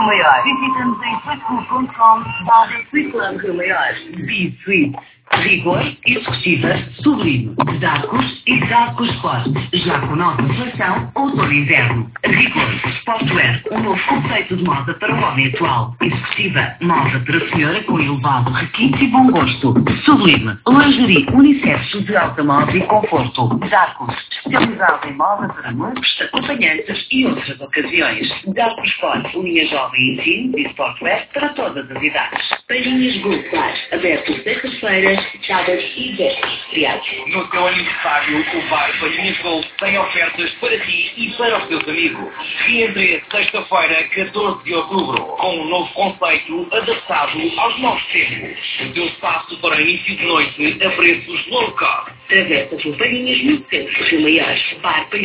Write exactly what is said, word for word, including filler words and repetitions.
Rio Maior. Visita-nos em facebook ponto com barra Sweet Club Rio Maior. Be Sweet. Rigor, executiva, sublime. Zacos e Zacos Sport. Já com nova inflação, outono e inverno. Rigor, Sportwear, um novo conceito de moda para o homem atual. Executiva, moda para a senhora com elevado requinte e bom gosto. Sublime, lingerie unissex de alta moda e conforto. Zacos, especializado em moda para noivos, acompanhantes e outras ocasiões. Zacos Sport, linha jovem e teen e Sportwear para todas as idades. Palhinhas Gold Bar, aberto sextas-feiras, sábados e véspera feriados. No seu aniversário, o Bar Palhinhas Gold tem ofertas para ti e para os teus amigos. Entre sexta-feira, catorze de outubro, com um novo conceito adaptado aos novos tempos. O teu espaço para início de noite a preços low cost. Travessa por Palhinhas no centro de Rio Maior. Bar